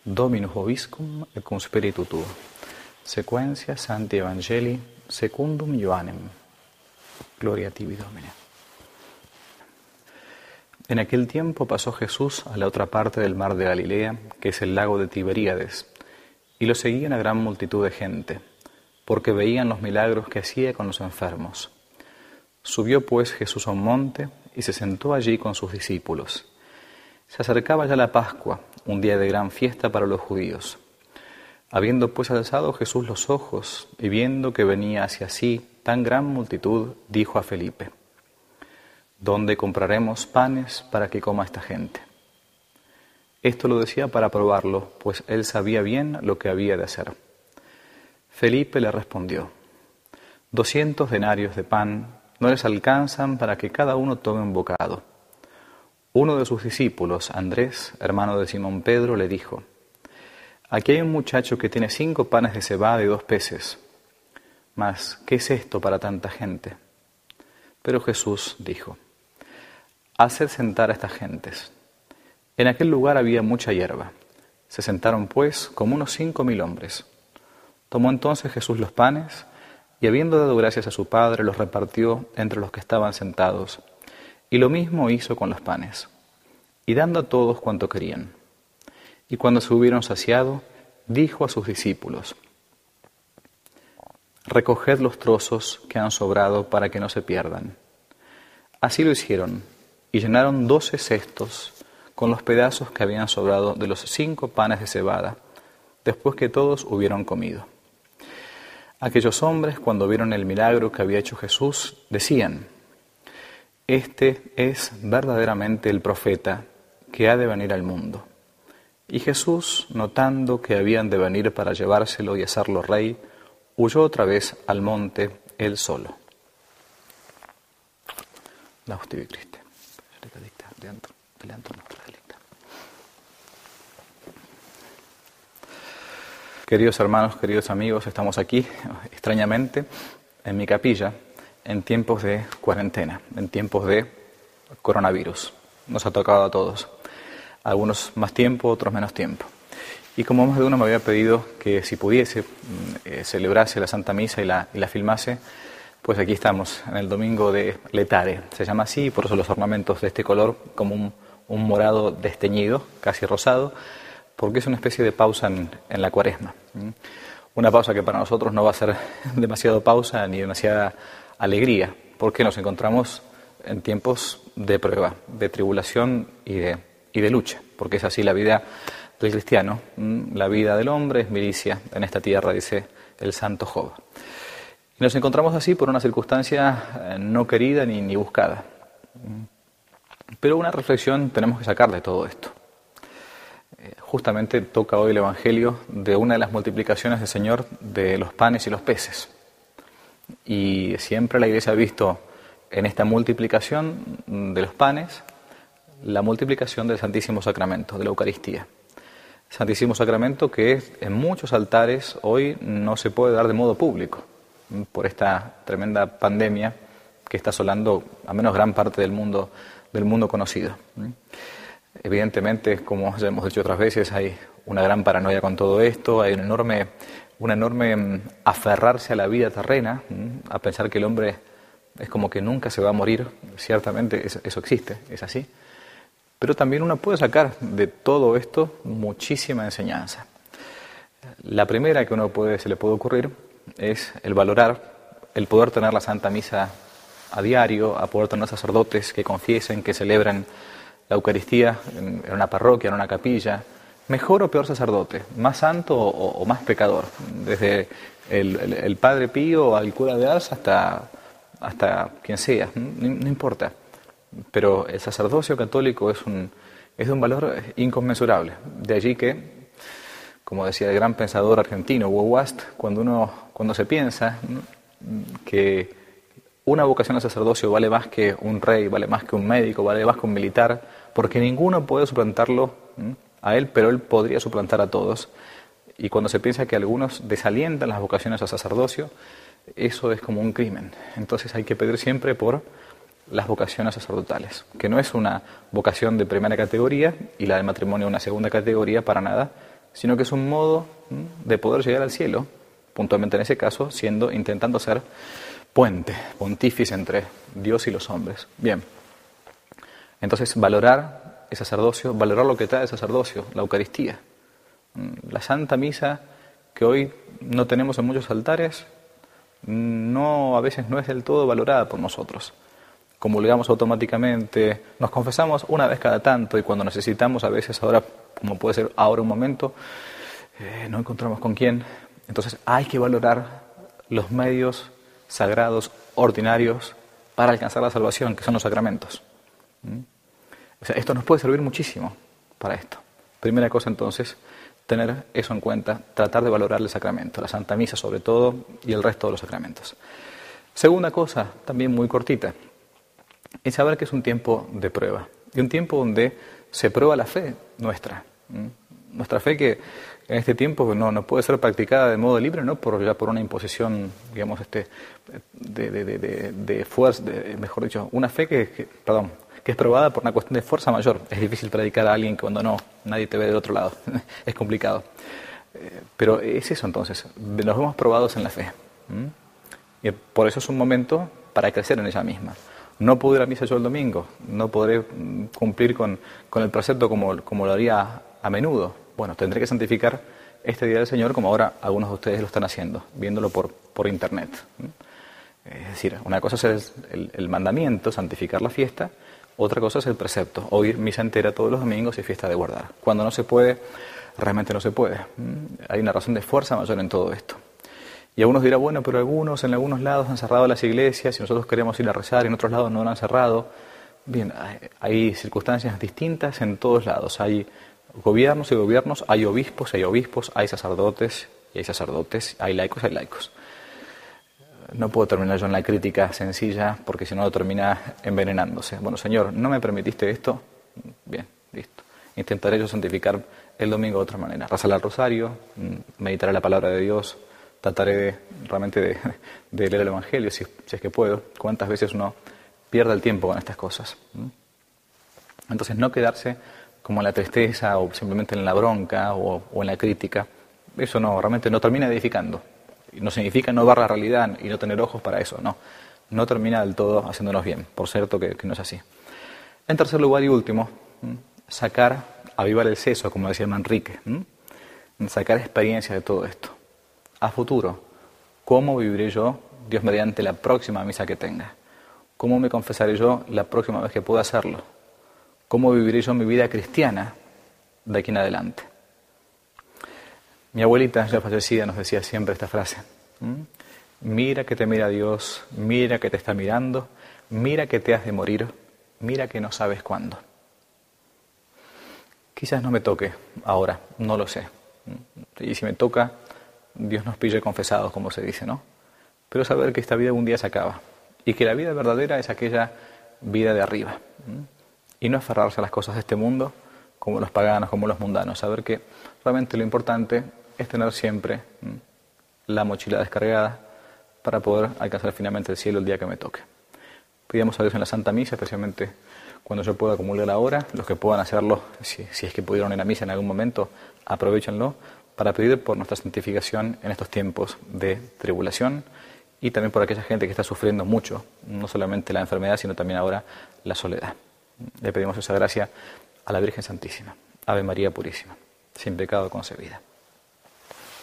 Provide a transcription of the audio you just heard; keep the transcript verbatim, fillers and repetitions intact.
Dominus vobiscum et cum spiritu tuo. Sequentia Sancti Evangelii secundum Ioannem. Gloria a tibi, Domine. En aquel tiempo pasó Jesús a la otra parte del mar de Galilea, que es el lago de Tiberíades, y lo seguía una gran multitud de gente, porque veían los milagros que hacía con los enfermos. Subió pues Jesús a un monte y se sentó allí con sus discípulos. Se acercaba ya la Pascua, un día de gran fiesta para los judíos. Habiendo pues alzado Jesús los ojos y viendo que venía hacia sí tan gran multitud, dijo a Felipe: ¿Dónde compraremos panes para que coma esta gente? Esto lo decía para probarlo, pues él sabía bien lo que había de hacer. Felipe le respondió: Doscientos denarios de pan no les alcanzan para que cada uno tome un bocado. Uno de sus discípulos, Andrés, hermano de Simón Pedro, le dijo: Aquí hay un muchacho que tiene cinco panes de cebada y dos peces. Mas, ¿qué es esto para tanta gente? Pero Jesús dijo: Haced sentar a estas gentes. En aquel lugar había mucha hierba. Se sentaron pues como unos cinco mil hombres. Tomó entonces Jesús los panes, y habiendo dado gracias a su Padre, los repartió entre los que estaban sentados. Y lo mismo hizo con los panes, y dando a todos cuanto querían. Y cuando se hubieron saciado, dijo a sus discípulos: Recoged los trozos que han sobrado para que no se pierdan. Así lo hicieron, y llenaron doce cestos con los pedazos que habían sobrado de los cinco panes de cebada, después que todos hubieron comido. Aquellos hombres, cuando vieron el milagro que había hecho Jesús, decían: Este es verdaderamente el profeta que ha de venir al mundo. Y Jesús, notando que habían de venir para llevárselo y hacerlo rey, huyó otra vez al monte él solo. Laudetur tibi Christe. Queridos hermanos, queridos amigos, estamos aquí, extrañamente, en mi capilla, en tiempos de cuarentena, en tiempos de coronavirus. Nos ha tocado a todos. Algunos más tiempo, otros menos tiempo. Y como más de uno me había pedido que si pudiese eh, celebrase la Santa Misa y la, y la filmase, pues aquí estamos, en el domingo de Letare. Se llama así, por eso los ornamentos de este color, como un, un morado desteñido, casi rosado, porque es una especie de pausa en, en la Cuaresma. Una pausa que para nosotros no va a ser demasiado pausa ni demasiada alegría, porque nos encontramos en tiempos de prueba, de tribulación y de, y de lucha, porque es así la vida del cristiano. La vida del hombre es milicia en esta tierra, dice el santo Job. Y nos encontramos así por una circunstancia no querida ni, ni buscada. Pero una reflexión tenemos que sacar de todo esto. Justamente toca hoy el Evangelio de una de las multiplicaciones del Señor de los panes y los peces. Y siempre la Iglesia ha visto en esta multiplicación de los panes la multiplicación del Santísimo Sacramento, de la Eucaristía. Santísimo Sacramento que en muchos altares hoy no se puede dar de modo público por esta tremenda pandemia que está asolando a menos gran parte del mundo, del mundo conocido. Evidentemente, como ya hemos dicho otras veces, hay una gran paranoia con todo esto, hay un enorme, un enorme aferrarse a la vida terrena, a pensar que el hombre es como que nunca se va a morir. Ciertamente eso, eso existe, es así. Pero también uno puede sacar de todo esto muchísima enseñanza. La primera que uno puede, se le puede ocurrir es el valorar, el poder tener la Santa Misa a diario, a poder tener sacerdotes que confiesen, que celebren la Eucaristía en una parroquia, en una capilla. Mejor o peor sacerdote, más santo o, o más pecador, desde el, el, el Padre Pío al cura de Ars hasta, hasta quien sea, no, no importa. Pero el sacerdocio católico es, un, es de un valor inconmensurable. De allí que, como decía el gran pensador argentino Hugo Wast, cuando, uno, cuando se piensa que una vocación al sacerdocio vale más que un rey, vale más que un médico, vale más que un militar, porque ninguno puede suplantarlo a él, pero él podría suplantar a todos. Y cuando se piensa que algunos desalientan las vocaciones al sacerdocio, eso es como un crimen. Entonces hay que pedir siempre por las vocaciones sacerdotales, que no es una vocación de primera categoría y la del matrimonio una segunda categoría para nada, sino que es un modo de poder llegar al cielo, puntualmente en ese caso, siendo, intentando ser puente, pontífice entre Dios y los hombres. Bien, entonces valorar el sacerdocio, valorar lo que trae el sacerdocio, la Eucaristía. La Santa Misa, que hoy no tenemos en muchos altares, no, a veces no es del todo valorada por nosotros. Comulgamos automáticamente, nos confesamos una vez cada tanto y cuando necesitamos, a veces ahora, como puede ser ahora un momento, eh, no encontramos con quién. Entonces hay que valorar los medios sagrados, ordinarios, para alcanzar la salvación, que son los sacramentos. ¿Mm? O sea, esto nos puede servir muchísimo para esto. Primera cosa entonces, tener eso en cuenta, tratar de valorar el sacramento, la Santa Misa sobre todo y el resto de los sacramentos. Segunda cosa, también muy cortita, es saber que es un tiempo de prueba, y un tiempo donde se prueba la fe nuestra. ¿Mm? Nuestra fe que en este tiempo no, no puede ser practicada de modo libre, no por, ya por una imposición, digamos, este, de, de, de, de, de fuerza, de, mejor dicho, una fe que, que, perdón, que es probada por una cuestión de fuerza mayor. Es difícil predicar a alguien cuando no, nadie te ve del otro lado, es complicado. Eh, pero es eso entonces, nos vemos probados en la fe. ¿Mm? Y por eso es un momento para crecer en ella misma. No puedo ir a misa yo el domingo, no podré cumplir con, con el precepto como, como lo haría a menudo. Bueno, tendré que santificar este Día del Señor como ahora algunos de ustedes lo están haciendo, viéndolo por, por internet. Es decir, una cosa es el, el, el mandamiento, santificar la fiesta, otra cosa es el precepto, oír misa entera todos los domingos y fiesta de guardar. Cuando no se puede, realmente no se puede. Hay una razón de fuerza mayor en todo esto. Y algunos dirán, bueno, pero algunos en algunos lados han cerrado las iglesias y nosotros queremos ir a rezar y en otros lados no lo han cerrado. Bien, hay, hay circunstancias distintas en todos lados. Hay gobiernos y gobiernos, hay obispos y hay obispos, hay sacerdotes y hay sacerdotes, hay laicos y hay laicos. No puedo terminar yo en la crítica sencilla porque si no lo termina envenenándose. Bueno, Señor, ¿no me permitiste esto? Bien, listo. Intentaré yo santificar el domingo de otra manera. Rezar el rosario, meditaré la palabra de Dios, trataré de, realmente de, de leer el Evangelio si, si es que puedo. ¿Cuántas veces uno pierde el tiempo con estas cosas? Entonces no quedarse como en la tristeza o simplemente en la bronca o, o en la crítica. Eso no, realmente no termina edificando. No significa no ver la realidad y no tener ojos para eso, no. No termina del todo haciéndonos bien, por cierto que, que no es así. En tercer lugar y último, sacar, avivar el seso, como decía Manrique, sacar experiencia de todo esto. A futuro, ¿cómo viviré yo, Dios mediante, la próxima misa que tenga? ¿Cómo me confesaré yo la próxima vez que pueda hacerlo? ¿Cómo viviré yo mi vida cristiana de aquí en adelante? Mi abuelita, ya fallecida, nos decía siempre esta frase. ¿Mm? Mira que te mira Dios, mira que te está mirando, mira que te has de morir, mira que no sabes cuándo. Quizás no me toque ahora, no lo sé. Y si me toca, Dios nos pille confesados, como se dice, ¿no? Pero saber que esta vida un día se acaba y que la vida verdadera es aquella vida de arriba. ¿Mm? Y no aferrarse a las cosas de este mundo como los paganos, como los mundanos. Saber que realmente lo importante es tener siempre ¿m? la mochila descargada para poder alcanzar finalmente el cielo el día que me toque. Pidamos a Dios en la Santa Misa, especialmente cuando yo pueda acumular ahora, los que puedan hacerlo, si, si es que pudieron ir a misa en algún momento, aprovéchenlo para pedir por nuestra santificación en estos tiempos de tribulación y también por aquella gente que está sufriendo mucho, no solamente la enfermedad, sino también ahora la soledad. Le pedimos esa gracia a la Virgen Santísima. Ave María Purísima, sin pecado concebida.